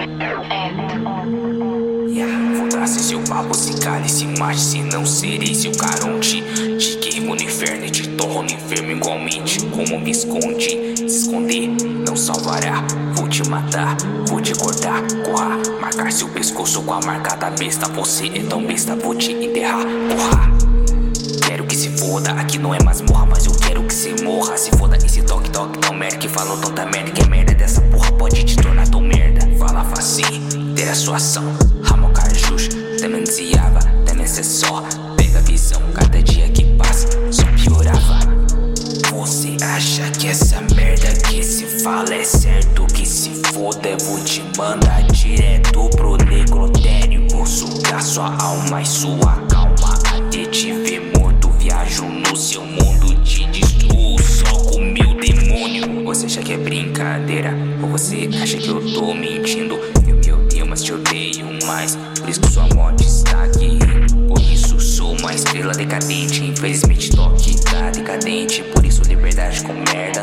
Foda-se seu papo, se cale, se mate, se não serei seu caronte. Te queimo no inferno e te torro no enfermo igualmente. Como me esconde, se esconder não salvará. Vou te matar, vou te cortar, corra, marcar seu pescoço com a marca da besta. Você é tão besta, vou te enterrar, porra. Quero que se foda, aqui não é masmorra, mas eu quero que se morra. Se foda esse toque, toque, tão merda que falou tanta merda. Que a merda dessa porra pode te tornar tão merda. Fala facinho, ter a sua ação. Ramo Cajus, também desviava, também cê só pega a visão, cada dia que passa só piorava. Você acha que essa merda que se fala é certo? Que se foda, eu vou te mandar direto pro necrotério. Vou sugar sua alma e sua calma até te ver morto. Viajo no seu mundo, te destruo só com meu demônio. Você acha que é brincadeira? Ou você acha que eu tô mentindo? Eu me odeio, mas te odeio mais. Por isso que sua morte está aqui. Por isso sou uma estrela decadente. Infelizmente toque tá decadente. Por isso liberdade com merda